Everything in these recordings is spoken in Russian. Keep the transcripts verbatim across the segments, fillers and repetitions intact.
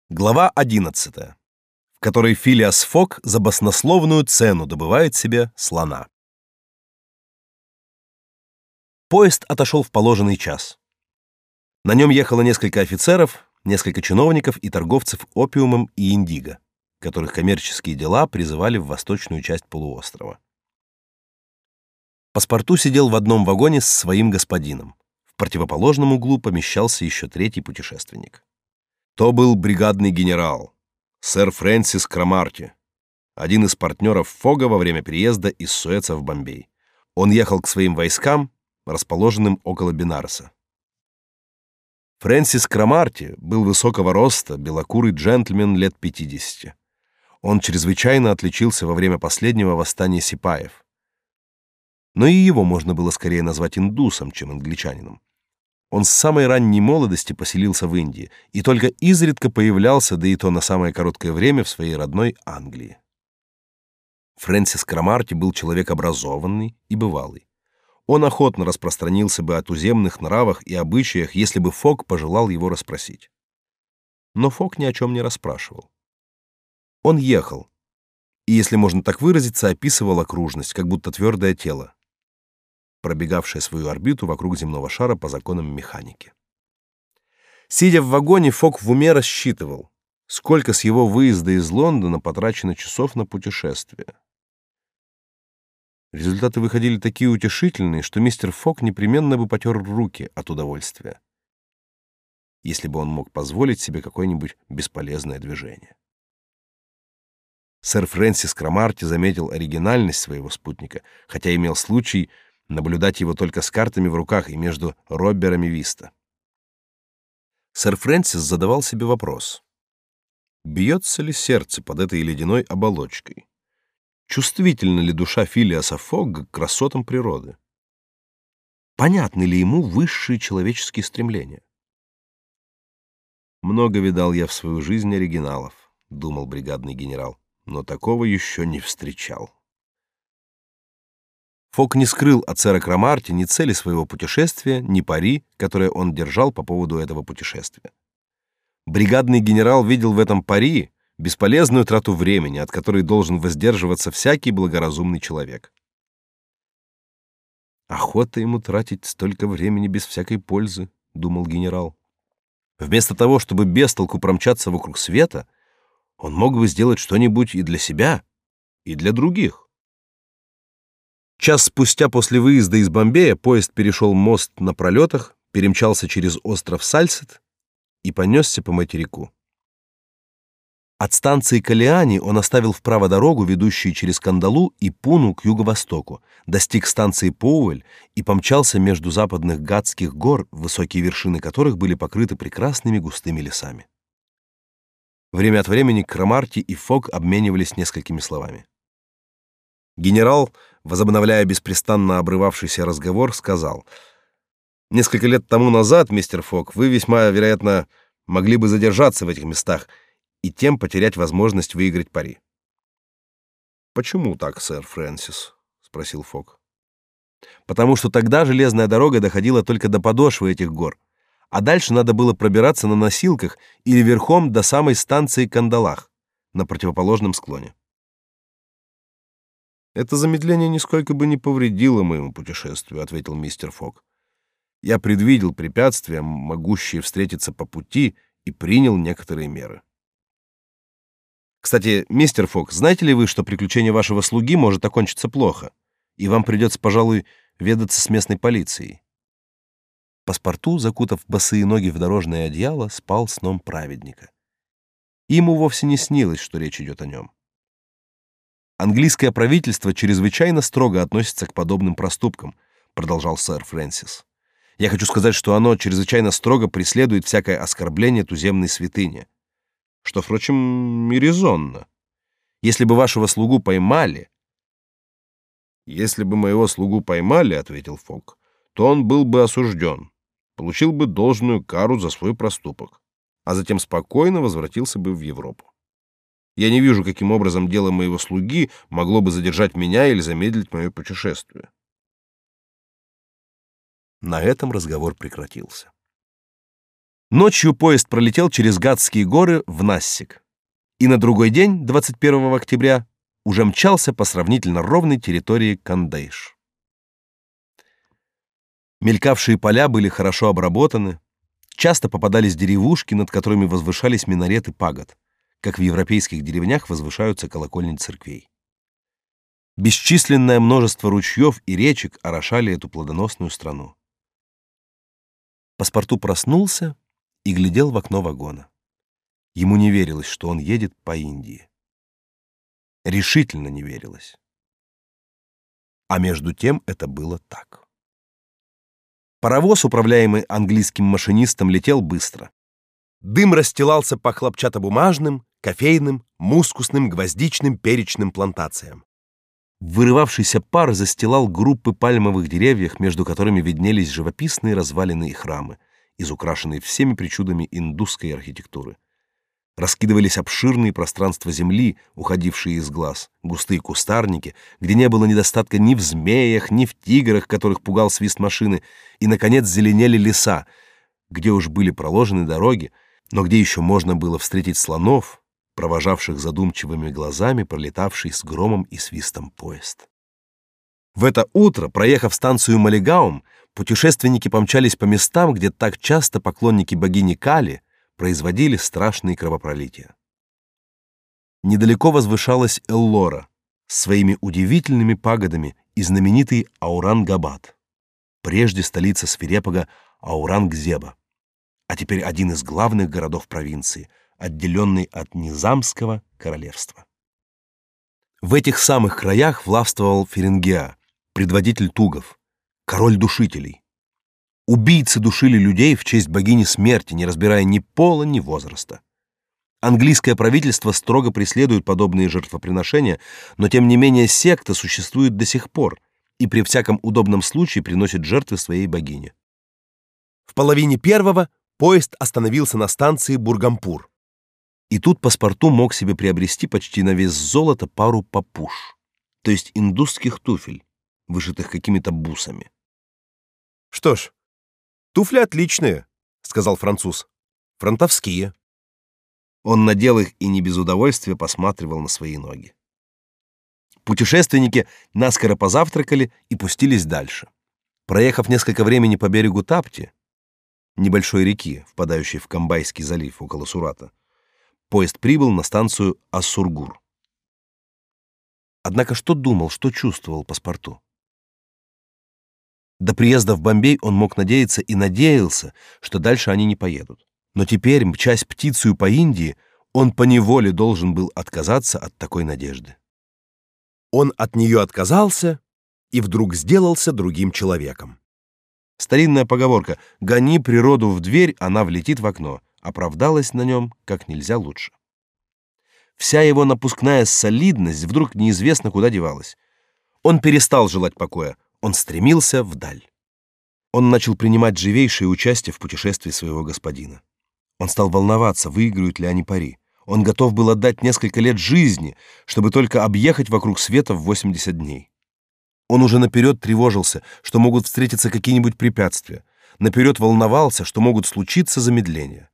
Глава одиннадцатая, в которой Филиас Фок за баснословную цену добывает себе слона. Поезд отошел в положенный час. На нем ехало несколько офицеров, несколько чиновников и торговцев опиумом и индиго, которых коммерческие дела призывали в восточную часть полуострова. Паспорту сидел в одном вагоне с своим господином. В противоположном углу помещался еще третий путешественник. То был бригадный генерал, сэр Фрэнсис Крамарти, один из партнеров Фога во время переезда из Суэца в Бомбей. Он ехал к своим войскам, расположенным около Бенарса. Фрэнсис Крамарти был высокого роста, белокурый джентльмен лет пятидесяти. Он чрезвычайно отличился во время последнего восстания сипаев. Но и его можно было скорее назвать индусом, чем англичанином. Он с самой ранней молодости поселился в Индии и только изредка появлялся, да и то на самое короткое время, в своей родной Англии. Фрэнсис Крамарти был человек образованный и бывалый. Он охотно распространился бы о туземных нравах и обычаях, если бы Фок пожелал его расспросить. Но Фок ни о чем не расспрашивал. Он ехал, и, если можно так выразиться, описывал окружность, как будто твердое тело, пробегавшее свою орбиту вокруг земного шара по законам механики. Сидя в вагоне, Фок в уме рассчитывал, сколько с его выезда из Лондона потрачено часов на путешествие. Результаты выходили такие утешительные, что мистер Фок непременно бы потер руки от удовольствия, если бы он мог позволить себе какое-нибудь бесполезное движение. Сэр Фрэнсис Крамарти заметил оригинальность своего спутника, хотя имел случай наблюдать его только с картами в руках и между робберами виста. Сэр Фрэнсис задавал себе вопрос: бьется ли сердце под этой ледяной оболочкой? Чувствительна ли душа Филиаса Фогга к красотам природы? Понятны ли ему высшие человеческие стремления? «Много видал я в свою жизнь оригиналов», — думал бригадный генерал, «но такого еще не встречал». Фок не скрыл от сэра Крамарти ни цели своего путешествия, ни пари, которое он держал по поводу этого путешествия. Бригадный генерал видел в этом пари бесполезную трату времени, от которой должен воздерживаться всякий благоразумный человек. «Охота ему тратить столько времени без всякой пользы», — думал генерал. «Вместо того, чтобы без толку промчаться вокруг света, он мог бы сделать что-нибудь и для себя, и для других». Час спустя после выезда из Бомбея поезд перешел мост на пролетах, перемчался через остров Сальсет и понесся по материку. От станции Калиани он оставил вправо дорогу, ведущую через Кандалу и Пуну к юго-востоку, достиг станции Поуэль и помчался между западных Гатских гор, высокие вершины которых были покрыты прекрасными густыми лесами. Время от времени Крамарти и Фок обменивались несколькими словами. Генерал, возобновляя беспрестанно обрывавшийся разговор, сказал: «Несколько лет тому назад, мистер Фок, вы весьма, вероятно, могли бы задержаться в этих местах и тем потерять возможность выиграть пари». «Почему так, сэр Фрэнсис?» — спросил Фок. «Потому что тогда железная дорога доходила только до подошвы этих гор, а дальше надо было пробираться на носилках или верхом до самой станции Кандалах на противоположном склоне». «Это замедление нисколько бы не повредило моему путешествию», — ответил мистер Фок. «Я предвидел препятствия, могущие встретиться по пути, и принял некоторые меры». «Кстати, мистер Фок, знаете ли вы, что приключение вашего слуги может окончиться плохо, и вам придется, пожалуй, ведаться с местной полицией?» Паспорту, закутав босые ноги в дорожное одеяло, спал сном праведника. Ему вовсе не снилось, что речь идет о нем. «Английское правительство чрезвычайно строго относится к подобным проступкам», — продолжал сэр Фрэнсис. «Я хочу сказать, что оно чрезвычайно строго преследует всякое оскорбление туземной святыни, что, впрочем, и резонно. Если бы вашего слугу поймали...» «Если бы моего слугу поймали, — ответил Фок, — то он был бы осужден, получил бы должную кару за свой проступок, а затем спокойно возвратился бы в Европу. Я не вижу, каким образом дело моего слуги могло бы задержать меня или замедлить мое путешествие». На этом разговор прекратился. Ночью поезд пролетел через Гатские горы в Нассик, и на другой день, двадцать первого октября, уже мчался по сравнительно ровной территории Кандейш. Мелькавшие поля были хорошо обработаны, часто попадались деревушки, над которыми возвышались минареты пагод, как в европейских деревнях возвышаются колокольни церквей. Бесчисленное множество ручьев и речек орошали эту плодоносную страну. Паспорту проснулся и глядел в окно вагона. Ему не верилось, что он едет по Индии. Решительно не верилось. А между тем это было так. Паровоз, управляемый английским машинистом, летел быстро. Дым расстилался по хлопчатобумажным, кофейным, мускусным, гвоздичным, перечным плантациям. Вырывавшийся пар застилал группы пальмовых деревьев, между которыми виднелись живописные развалины и храмы, изукрашенные всеми причудами индусской архитектуры. Раскидывались обширные пространства земли, уходившие из глаз, густые кустарники, где не было недостатка ни в змеях, ни в тиграх, которых пугал свист машины, и, наконец, зеленели леса, где уж были проложены дороги, но где еще можно было встретить слонов, провожавших задумчивыми глазами пролетавший с громом и свистом поезд. В это утро, проехав станцию Малегаум, путешественники помчались по местам, где так часто поклонники богини Кали производили страшные кровопролития. Недалеко возвышалась Эллора с своими удивительными пагодами и знаменитый Аурангабад, прежде столица свирепого Аурангзеба, а теперь один из главных городов провинции, отделенный от Низамского королевства. В этих самых краях властвовал Ференгеа, предводитель тугов, король душителей. Убийцы душили людей в честь богини смерти, не разбирая ни пола, ни возраста. Английское правительство строго преследует подобные жертвоприношения, но тем не менее секта существует до сих пор и при всяком удобном случае приносит жертвы своей богине. В половине первого поезд остановился на станции Бургампур. И тут Паспорту мог себе приобрести почти на вес золота пару папуш, то есть индусских туфель, вышитых какими-то бусами. «Что ж, туфли отличные», — сказал француз. «Фронтовские». Он надел их и не без удовольствия посматривал на свои ноги. Путешественники наскоро позавтракали и пустились дальше. Проехав несколько времени по берегу Тапти, небольшой реки, впадающей в Камбайский залив около Сурата, поезд прибыл на станцию Ассургур. Однако что думал, что чувствовал Паспорту? До приезда в Бомбей он мог надеяться и надеялся, что дальше они не поедут. Но теперь, мчась птицею по Индии, он поневоле должен был отказаться от такой надежды. Он от нее отказался и вдруг сделался другим человеком. Старинная поговорка «гони природу в дверь, она влетит в окно» оправдалась на нем как нельзя лучше. Вся его напускная солидность вдруг неизвестно куда девалась. Он перестал желать покоя, он стремился вдаль. Он начал принимать живейшее участие в путешествии своего господина. Он стал волноваться, выиграют ли они пари. Он готов был отдать несколько лет жизни, чтобы только объехать вокруг света в восемьдесят дней. Он уже наперед тревожился, что могут встретиться какие-нибудь препятствия, наперед волновался, что могут случиться замедления.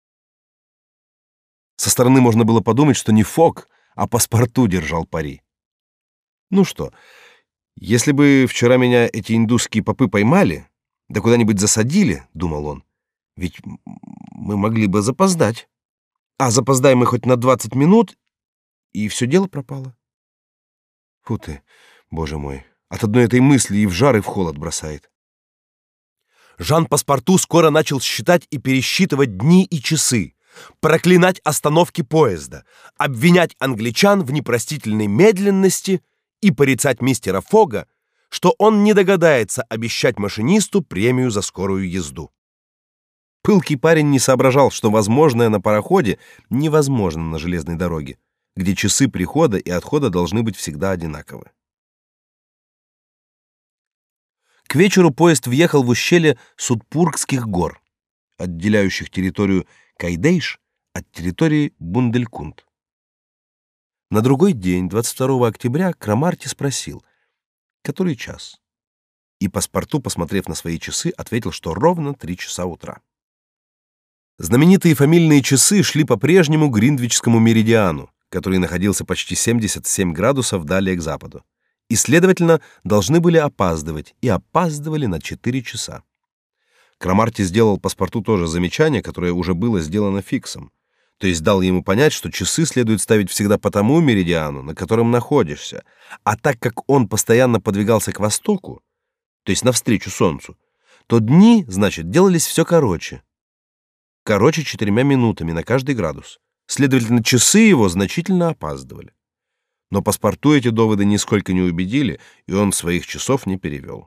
Со стороны можно было подумать, что не Фок, а Паспорту держал пари. Ну что, если бы вчера меня эти индусские попы поймали, да куда-нибудь засадили, думал он, ведь мы могли бы запоздать. А запоздаем мы хоть на двадцать минут, и все дело пропало. Фу ты, боже мой, от одной этой мысли и в жар, и в холод бросает. Жан Паспорту скоро начал считать и пересчитывать дни и часы, проклинать остановки поезда, обвинять англичан в непростительной медленности и порицать мистера Фога, что он не догадается обещать машинисту премию за скорую езду. Пылкий парень не соображал, что возможное на пароходе невозможно на железной дороге, где часы прихода и отхода должны быть всегда одинаковы. К вечеру поезд въехал в ущелье Судпургских гор, отделяющих территорию Кайдейш от территории Бунделькунд. На другой день, двадцать второго октября, Крамарти спросил, который час, и Паспорту, посмотрев на свои часы, ответил, что ровно три часа утра. Знаменитые фамильные часы шли по прежнему Гринвичскому меридиану, который находился почти семьдесят семь градусов далее к западу, и, следовательно, должны были опаздывать, и опаздывали на четыре часа. Крамарти сделал паспорту тоже замечание, которое уже было сделано Фиксом, то есть дал ему понять, что часы следует ставить всегда по тому меридиану, на котором находишься, а так как он постоянно подвигался к востоку, то есть навстречу солнцу, то дни, значит, делались все короче. Короче четырьмя минутами на каждый градус. Следовательно, часы его значительно опаздывали. Но паспорту эти доводы нисколько не убедили, и он своих часов не перевел.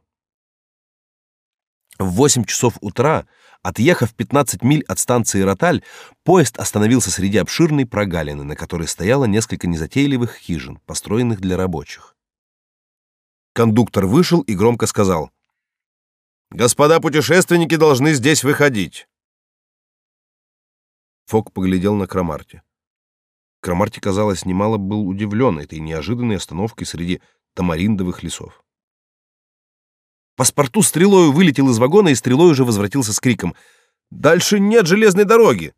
В восемь часов утра, отъехав пятнадцать миль от станции Роталь, поезд остановился среди обширной прогалины, на которой стояло несколько незатейливых хижин, построенных для рабочих. Кондуктор вышел и громко сказал: «Господа путешественники должны здесь выходить». Фок поглядел на Крамарти. Крамарти, казалось, немало был удивлен этой неожиданной остановкой среди тамариндовых лесов. Паспорту стрелою вылетел из вагона и стрелой уже возвратился с криком: «Дальше нет железной дороги!»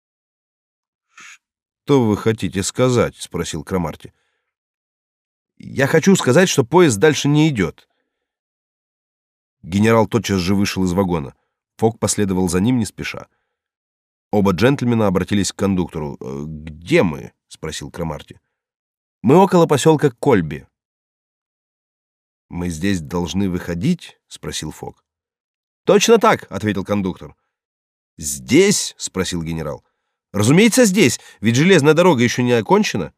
«Что вы хотите сказать?» — спросил Крамарти. «Я хочу сказать, что поезд дальше не идет». Генерал тотчас же вышел из вагона. Фок последовал за ним не спеша. Оба джентльмена обратились к кондуктору. «Где мы?» — спросил Крамарти. «Мы около поселка Кольби». «Мы здесь должны выходить?» — спросил Фок. «Точно так», — ответил кондуктор. «Здесь?» — спросил генерал. «Разумеется, здесь, ведь железная дорога еще не окончена».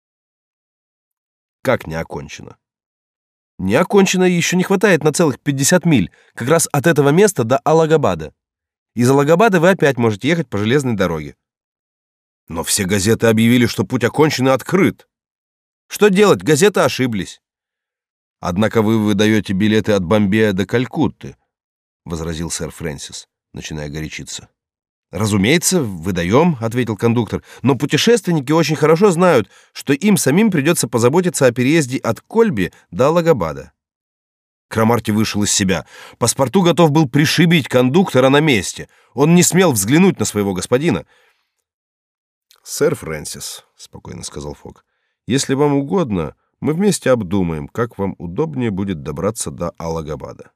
«Как не окончена?» «Не окончена, еще не хватает на целых пятьдесят миль, как раз от этого места до Аллагабада. Из Аллагабада вы опять можете ехать по железной дороге». «Но все газеты объявили, что путь окончен и открыт». «Что делать? Газеты ошиблись». «Однако вы выдаете билеты от Бомбея до Калькутты», — возразил сэр Фрэнсис, начиная горячиться. «Разумеется, выдаем», — ответил кондуктор, «но путешественники очень хорошо знают, что им самим придется позаботиться о переезде от Кольби до Аллагабада». Крамарти вышел из себя. Паспорту готов был пришибить кондуктора на месте. Он не смел взглянуть на своего господина. «Сэр Фрэнсис», — спокойно сказал Фок, — «если вам угодно, мы вместе обдумаем, как вам удобнее будет добраться до Аллагабада».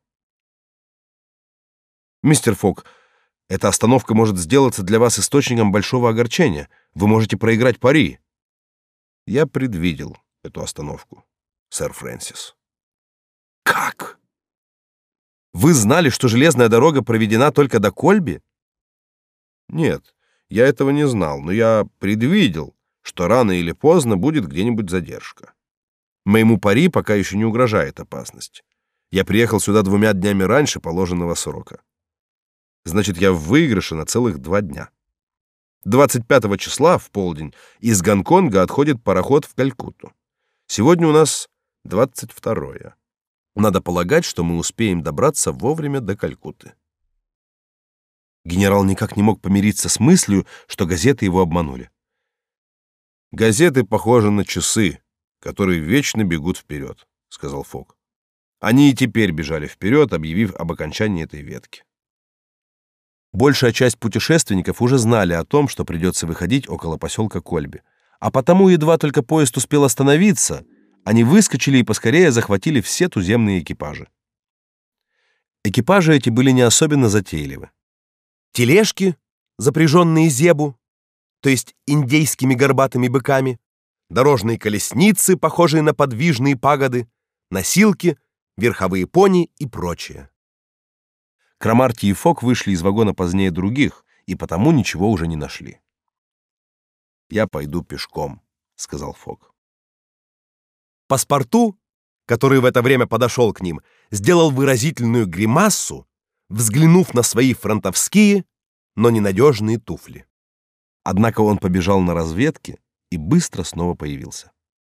«Мистер Фок, эта остановка может сделаться для вас источником большого огорчения. Вы можете проиграть пари». «Я предвидел эту остановку, сэр Фрэнсис». «Как? Вы знали, что железная дорога проведена только до Кольби?» «Нет, я этого не знал, но я предвидел, что рано или поздно будет где-нибудь задержка. Моему пари пока еще не угрожает опасность. Я приехал сюда двумя днями раньше положенного срока. Значит, я в выигрыше на целых два дня. двадцать пятого числа в полдень из Гонконга отходит пароход в Калькутту. Сегодня у нас двадцать второе. Надо полагать, что мы успеем добраться вовремя до Калькутты». Генерал никак не мог помириться с мыслью, что газеты его обманули. «Газеты похожи на часы, которые вечно бегут вперед», — сказал Фок. «Они и теперь бежали вперед, объявив об окончании этой ветки». Большая часть путешественников уже знали о том, что придется выходить около поселка Кольби, а потому едва только поезд успел остановиться, они выскочили и поскорее захватили все туземные экипажи. Экипажи эти были не особенно затейливы. Тележки, запряженные зебу, то есть индейскими горбатыми быками, дорожные колесницы, похожие на подвижные пагоды, носилки, верховые пони и прочее. Крамарти и Фок вышли из вагона позднее других, и потому ничего уже не нашли. «Я пойду пешком», — сказал Фок. Паспорту, который в это время подошел к ним, сделал выразительную гримассу, взглянув на свои фронтовские, но ненадежные туфли. Однако он побежал на разведке и быстро снова появился.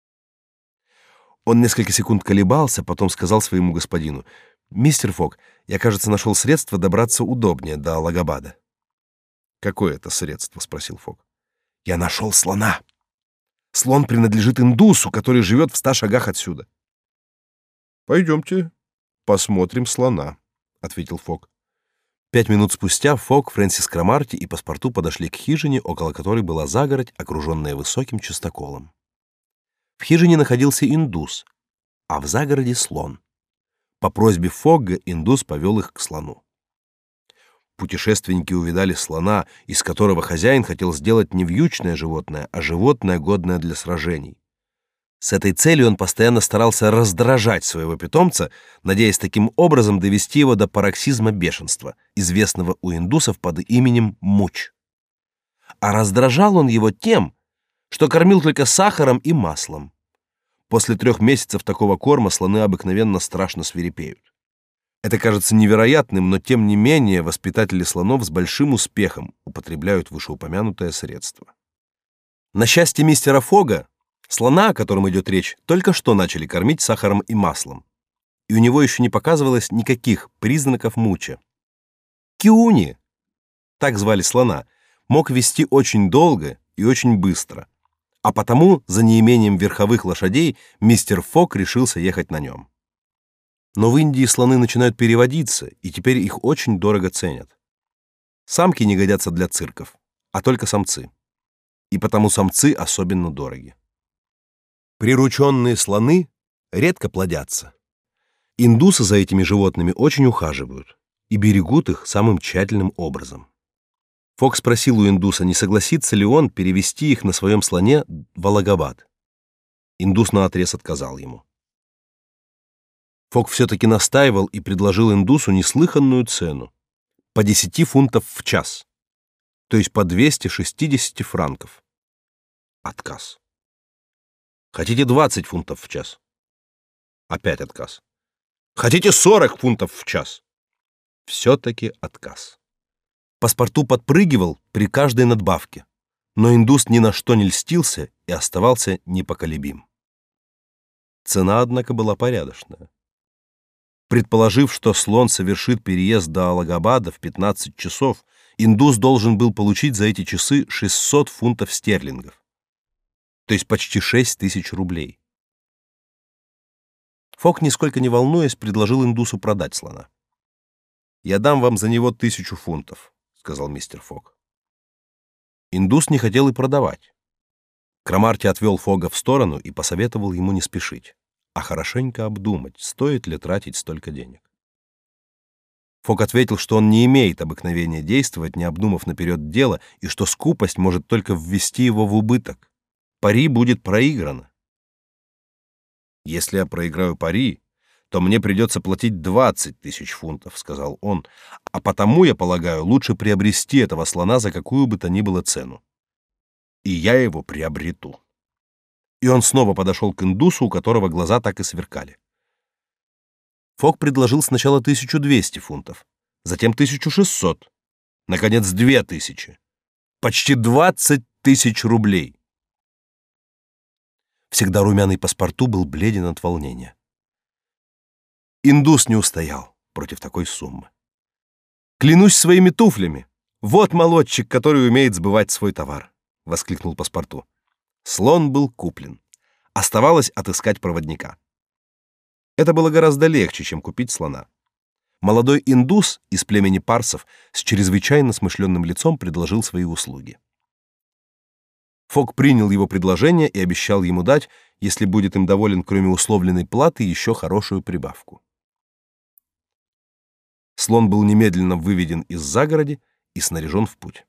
Он несколько секунд колебался, потом сказал своему господину: «Мистер Фок, я, кажется, нашел средство добраться удобнее до Аллагабада». «Какое это средство?» — спросил Фок. «Я нашел слона. Слон принадлежит индусу, который живет в ста шагах отсюда». «Пойдемте посмотрим слона», — ответил Фок. Пять минут спустя Фок, Фрэнсис Кромарти и паспорту подошли к хижине, около которой была загородь, окруженная высоким частоколом. В хижине находился индус, а в загороде слон. По просьбе Фогга индус повел их к слону. Путешественники увидали слона, из которого хозяин хотел сделать не вьючное животное, а животное, годное для сражений. С этой целью он постоянно старался раздражать своего питомца, надеясь таким образом довести его до пароксизма бешенства, известного у индусов под именем муч. А раздражал он его тем, что кормил только сахаром и маслом. После трех месяцев такого корма слоны обыкновенно страшно свирепеют. Это кажется невероятным, но тем не менее воспитатели слонов с большим успехом употребляют вышеупомянутое средство. На счастье мистера Фога, слона, о котором идет речь, только что начали кормить сахаром и маслом, и у него еще не показывалось никаких признаков муча. Киуни, так звали слона, мог вести очень долго и очень быстро, а потому за неимением верховых лошадей мистер Фог решился ехать на нем. Но в Индии слоны начинают переводиться, и теперь их очень дорого ценят. Самки не годятся для цирков, а только самцы, и потому самцы особенно дороги. Прирученные слоны редко плодятся. Индусы за этими животными очень ухаживают и берегут их самым тщательным образом. Фок спросил у индуса, не согласится ли он перевести их на своем слоне в Аллахабад. Индус наотрез отказал ему. Фок все-таки настаивал и предложил индусу неслыханную цену — по десяти фунтов в час, то есть по двести шестьдесят франков. Отказ. Хотите двадцать фунтов в час? Опять отказ. Хотите сорок фунтов в час? Все-таки отказ. Паспорту подпрыгивал при каждой надбавке, но индус ни на что не льстился и оставался непоколебим. Цена, однако, была порядочная. Предположив, что слон совершит переезд до Аллахабада в пятнадцать часов, индус должен был получить за эти часы шестьсот фунтов стерлингов, то есть почти шесть тысяч рублей. Фок, нисколько не волнуясь, предложил индусу продать слона. «Я дам вам за него тысячу фунтов», — сказал мистер Фок. Индус не хотел и продавать. Кромарти отвел Фога в сторону и посоветовал ему не спешить, а хорошенько обдумать, стоит ли тратить столько денег. Фок ответил, что он не имеет обыкновения действовать, не обдумав наперед дело, и что скупость может только ввести его в убыток. Пари будет проиграно. «Если я проиграю пари, то мне придется платить двадцать тысяч фунтов», — сказал он, «а потому, я полагаю, лучше приобрести этого слона за какую бы то ни было цену. И я его приобрету». И он снова подошел к индусу, у которого глаза так и сверкали. Фок предложил сначала тысячу двести фунтов, затем тысячу шестьсот, наконец две тысячи. Почти двадцать тысяч рублей. Всегда румяный паспорту был бледен от волнения. Индус не устоял против такой суммы. «Клянусь своими туфлями! Вот молодчик, который умеет сбывать свой товар!» — воскликнул паспорту. Слон был куплен. Оставалось отыскать проводника. Это было гораздо легче, чем купить слона. Молодой индус из племени парсов с чрезвычайно смышленным лицом предложил свои услуги. Фок принял его предложение и обещал ему дать, если будет им доволен, кроме условленной платы, еще хорошую прибавку. Слон был немедленно выведен из загороди и снаряжен в путь.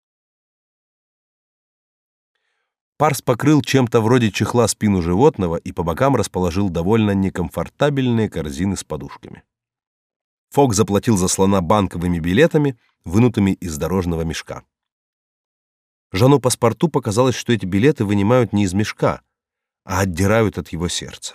Парс покрыл чем-то вроде чехла спину животного и по бокам расположил довольно некомфортабельные корзины с подушками. Фок заплатил за слона банковыми билетами, вынутыми из дорожного мешка. Жану паспорту показалось, что эти билеты вынимают не из мешка, а отдирают от его сердца.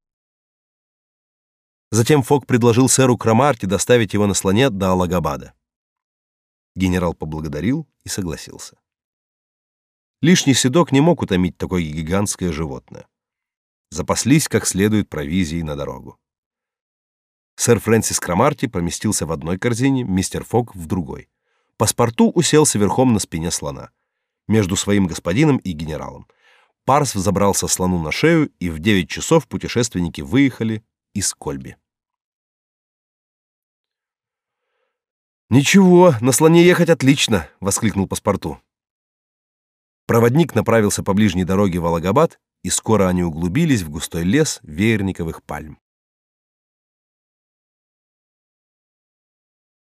Затем Фок предложил сэру Кромарти доставить его на слоне до Аллахабада. Генерал поблагодарил и согласился. Лишний седок не мог утомить такое гигантское животное. Запаслись как следует провизией на дорогу. Сэр Фрэнсис Кромарти поместился в одной корзине, мистер Фок в другой. Паспорту уселся верхом на спине слона, между своим господином и генералом. Парс взобрался слону на шею, и в девять часов путешественники выехали из Кольби. «Ничего, на слоне ехать отлично!» — воскликнул паспорту. Проводник направился по ближней дороге в Алагабад, и скоро они углубились в густой лес веерниковых пальм.